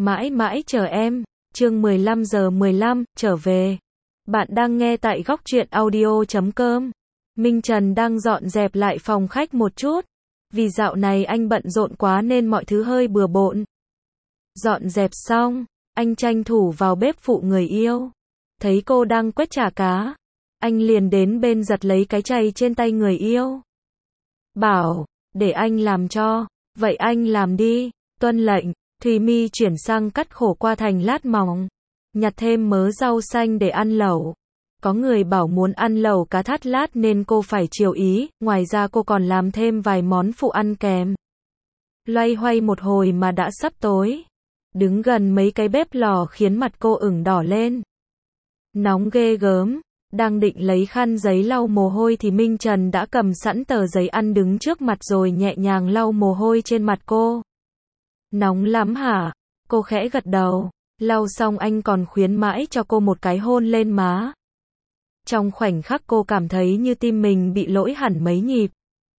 Mãi mãi chờ em. Chương 15:15, trở về. Bạn đang nghe tại góc truyện audio.com. Minh Trần đang dọn dẹp lại phòng khách một chút. Vì dạo này anh bận rộn quá nên mọi thứ hơi bừa bộn. Dọn dẹp xong, anh tranh thủ vào bếp phụ người yêu. Thấy cô đang quét chả cá, anh liền đến bên giật lấy cái chày trên tay người yêu. Bảo, để anh làm cho. Vậy anh làm đi. Tuân lệnh. Thùy My chuyển sang cắt khổ qua thành lát mỏng, nhặt thêm mớ rau xanh để ăn lẩu. Có người bảo muốn ăn lẩu cá thắt lát nên cô phải chiều ý, ngoài ra cô còn làm thêm vài món phụ ăn kèm. Loay hoay một hồi mà đã sắp tối. Đứng gần mấy cái bếp lò khiến mặt cô ửng đỏ lên. Nóng ghê gớm. Đang định lấy khăn giấy lau mồ hôi thì Minh Trần đã cầm sẵn tờ giấy ăn đứng trước mặt rồi nhẹ nhàng lau mồ hôi trên mặt cô. Nóng lắm hả? Cô khẽ gật đầu. Lau xong anh còn khuyến mãi cho cô một cái hôn lên má. Trong khoảnh khắc cô cảm thấy như tim mình bị lỗi hẳn mấy nhịp.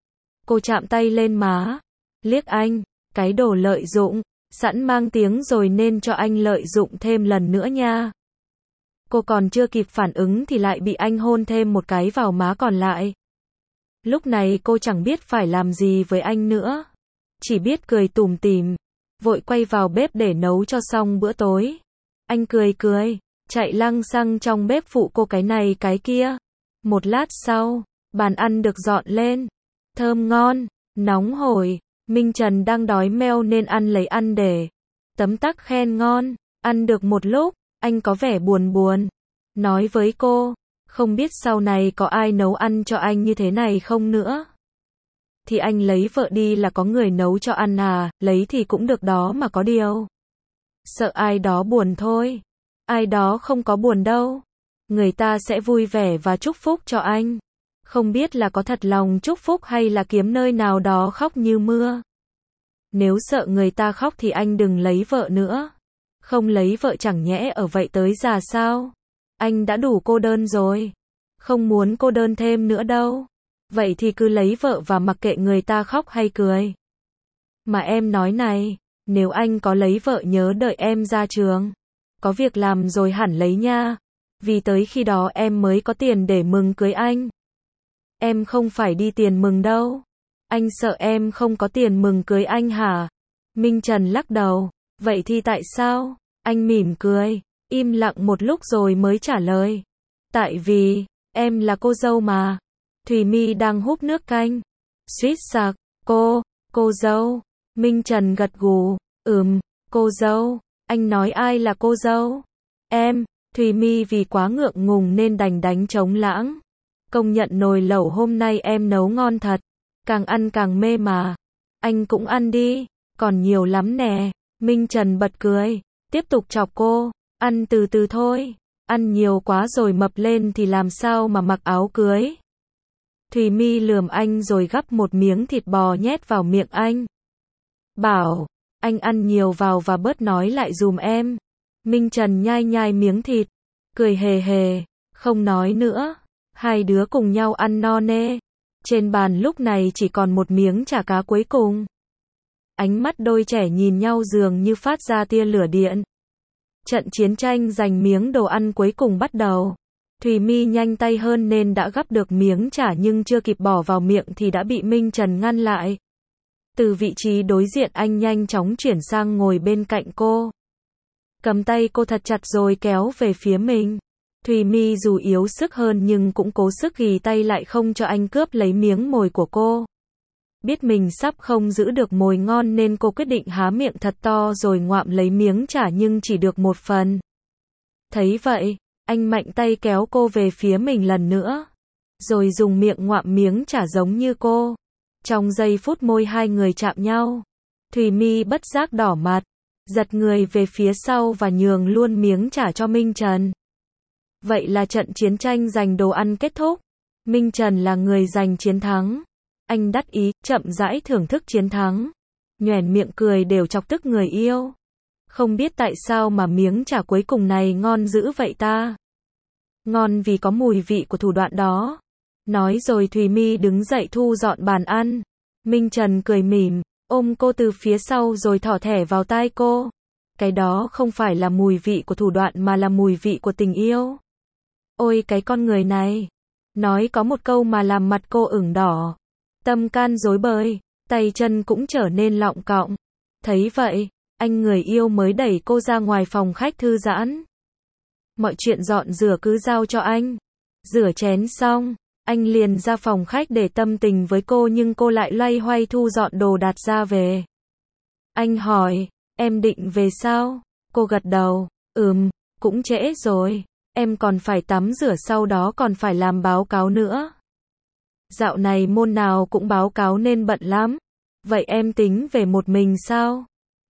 Cô chạm tay lên má. Liếc anh. Cái đồ lợi dụng. Sẵn mang tiếng rồi nên cho anh lợi dụng thêm lần nữa nha. Cô còn chưa kịp phản ứng thì lại bị anh hôn thêm một cái vào má còn lại. Lúc này cô chẳng biết phải làm gì với anh nữa. Chỉ biết cười tủm tỉm. Vội quay vào bếp để nấu cho xong bữa tối. Anh cười, chạy lăng xăng trong bếp phụ cô cái này cái kia. Một lát sau, bàn ăn được dọn lên. Thơm ngon, nóng hổi. Minh Trần đang đói meo nên ăn lấy ăn để. Tấm tắc khen ngon. Ăn được một lúc, anh có vẻ buồn buồn. Nói với cô, không biết sau này có ai nấu ăn cho anh như thế này không nữa. Thì anh lấy vợ đi là có người nấu cho ăn à, lấy thì cũng được đó mà có điều. Sợ ai đó buồn thôi. Ai đó không có buồn đâu. Người ta sẽ vui vẻ và chúc phúc cho anh. Không biết là có thật lòng chúc phúc hay là kiếm nơi nào đó khóc như mưa. Nếu sợ người ta khóc thì anh đừng lấy vợ nữa. Không lấy vợ chẳng nhẽ ở vậy tới già sao? Anh đã đủ cô đơn rồi. Không muốn cô đơn thêm nữa đâu. Vậy thì cứ lấy vợ và mặc kệ người ta khóc hay cười. Mà em nói này, nếu anh có lấy vợ nhớ đợi em ra trường. Có việc làm rồi hẳn lấy nha. Vì tới khi đó em mới có tiền để mừng cưới anh. Em không phải đi tiền mừng đâu. Anh sợ em không có tiền mừng cưới anh hả? Minh Trần lắc đầu. Vậy thì tại sao? Anh mỉm cười, im lặng một lúc rồi mới trả lời. Tại vì, em là cô dâu mà. Thùy My đang húp nước canh. Suýt sặc, cô dâu. Minh Trần gật gù, cô dâu. Anh nói ai là cô dâu? Em. Thùy My vì quá ngượng ngùng nên đành đánh trống lãng. Công nhận nồi lẩu hôm nay em nấu ngon thật. Càng ăn càng mê mà. Anh cũng ăn đi, còn nhiều lắm nè. Minh Trần bật cười, tiếp tục chọc cô. Ăn từ từ thôi. Ăn nhiều quá rồi mập lên thì làm sao mà mặc áo cưới. Thùy My lườm anh rồi gắp một miếng thịt bò nhét vào miệng anh. Bảo, anh ăn nhiều vào và bớt nói lại dùm em. Minh Trần nhai nhai miếng thịt, cười hề hề, không nói nữa. Hai đứa cùng nhau ăn no nê. Trên bàn lúc này chỉ còn một miếng chả cá cuối cùng. Ánh mắt đôi trẻ nhìn nhau dường như phát ra tia lửa điện. Trận chiến tranh giành miếng đồ ăn cuối cùng bắt đầu. Thùy My nhanh tay hơn nên đã gắp được miếng chả nhưng chưa kịp bỏ vào miệng thì đã bị Minh Trần ngăn lại. Từ vị trí đối diện anh nhanh chóng chuyển sang ngồi bên cạnh cô. Cầm tay cô thật chặt rồi kéo về phía mình. Thùy My dù yếu sức hơn nhưng cũng cố sức ghì tay lại không cho anh cướp lấy miếng mồi của cô. Biết mình sắp không giữ được mồi ngon nên cô quyết định há miệng thật to rồi ngoạm lấy miếng chả nhưng chỉ được một phần. Thấy vậy, anh mạnh tay kéo cô về phía mình lần nữa. Rồi dùng miệng ngoạm miếng chả giống như cô. Trong giây phút môi hai người chạm nhau, Thùy My bất giác đỏ mặt, giật người về phía sau và nhường luôn miếng chả cho Minh Trần. Vậy là trận chiến tranh giành đồ ăn kết thúc. Minh Trần là người giành chiến thắng. Anh đắc ý, chậm rãi thưởng thức chiến thắng. Nhoẻn miệng cười đều chọc tức người yêu. Không biết tại sao mà miếng chả cuối cùng này ngon dữ vậy ta. Ngon vì có mùi vị của thủ đoạn đó. Nói rồi Thùy My đứng dậy thu dọn bàn ăn. Minh Trần cười mỉm, ôm cô từ phía sau rồi thỏ thẻ vào tai cô. Cái đó không phải là mùi vị của thủ đoạn mà là mùi vị của tình yêu. Ôi cái con người này. Nói có một câu mà làm mặt cô ửng đỏ. Tâm can rối bời, tay chân cũng trở nên lọng cọng. Thấy vậy, anh người yêu mới đẩy cô ra ngoài phòng khách thư giãn. Mọi chuyện dọn rửa cứ giao cho anh. Rửa chén xong, anh liền ra phòng khách để tâm tình với cô nhưng cô lại loay hoay thu dọn đồ đạc ra về. Anh hỏi, em định về sao? Cô gật đầu, cũng trễ rồi. Em còn phải tắm rửa sau đó còn phải làm báo cáo nữa. Dạo này môn nào cũng báo cáo nên bận lắm. Vậy em tính về một mình sao?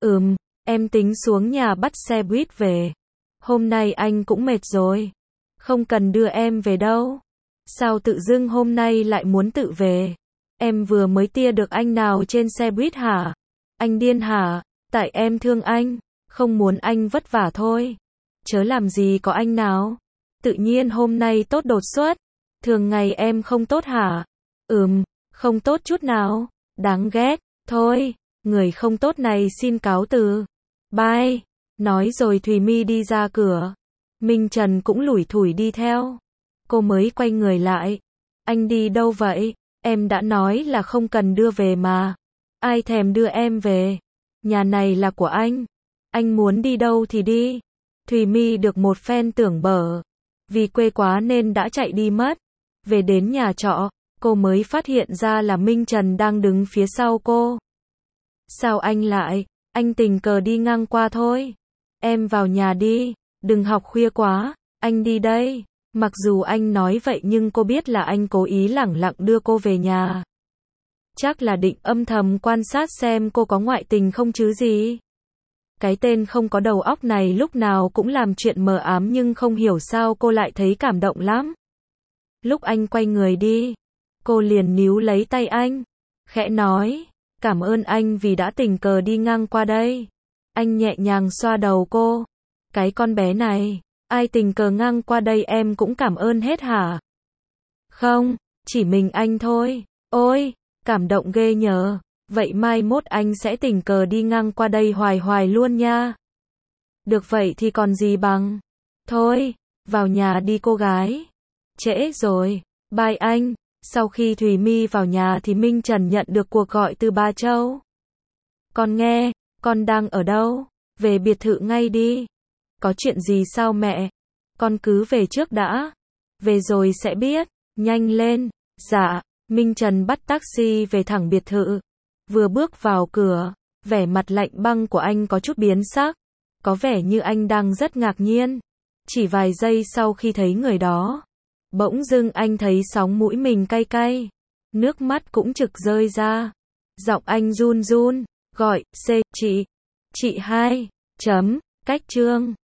Em tính xuống nhà bắt xe buýt về. Hôm nay anh cũng mệt rồi. Không cần đưa em về đâu. Sao tự dưng hôm nay lại muốn tự về? Em vừa mới tia được anh nào trên xe buýt hả? Anh điên hả? Tại em thương anh, không muốn anh vất vả thôi. Chớ làm gì có anh nào. Tự nhiên hôm nay tốt đột xuất. Thường ngày em không tốt hả? Không tốt chút nào. Đáng ghét. Thôi, người không tốt này xin cáo từ. Bye. Nói rồi Thùy My đi ra cửa. Minh Trần cũng lủi thủi đi theo. Cô mới quay người lại. Anh đi đâu vậy? Em đã nói là không cần đưa về mà. Ai thèm đưa em về? Nhà này là của anh. Anh muốn đi đâu thì đi. Thùy My được một phen tưởng bở. Vì quê quá nên đã chạy đi mất. Về đến nhà trọ, cô mới phát hiện ra là Minh Trần đang đứng phía sau cô. Sao anh lại? Anh tình cờ đi ngang qua thôi. Em vào nhà đi, đừng học khuya quá, anh đi đây. Mặc dù anh nói vậy nhưng cô biết là anh cố ý lẳng lặng đưa cô về nhà. Chắc là định âm thầm quan sát xem cô có ngoại tình không chứ gì. Cái tên không có đầu óc này lúc nào cũng làm chuyện mờ ám nhưng không hiểu sao cô lại thấy cảm động lắm. Lúc anh quay người đi, cô liền níu lấy tay anh, khẽ nói, cảm ơn anh vì đã tình cờ đi ngang qua đây. Anh nhẹ nhàng xoa đầu cô. Cái con bé này, ai tình cờ ngang qua đây em cũng cảm ơn hết hả? Không, chỉ mình anh thôi. Ôi, cảm động ghê nhờ. Vậy mai mốt anh sẽ tình cờ đi ngang qua đây hoài hoài luôn nha. Được vậy thì còn gì bằng. Thôi, vào nhà đi cô gái. Trễ rồi, bye anh. Sau khi Thùy My vào nhà thì Minh Trần nhận được cuộc gọi từ bà Châu. Con nghe, con đang ở đâu? Về biệt thự ngay đi. Có chuyện gì sao mẹ? Con cứ về trước đã. Về rồi sẽ biết. Nhanh lên. Dạ. Minh Trần bắt taxi về thẳng biệt thự. Vừa bước vào cửa, vẻ mặt lạnh băng của anh có chút biến sắc. Có vẻ như anh đang rất ngạc nhiên. Chỉ vài giây sau khi thấy người đó, bỗng dưng anh thấy sóng mũi mình cay cay. Nước mắt cũng trực rơi ra. Giọng anh run run, gọi, chị hai, cách Trương.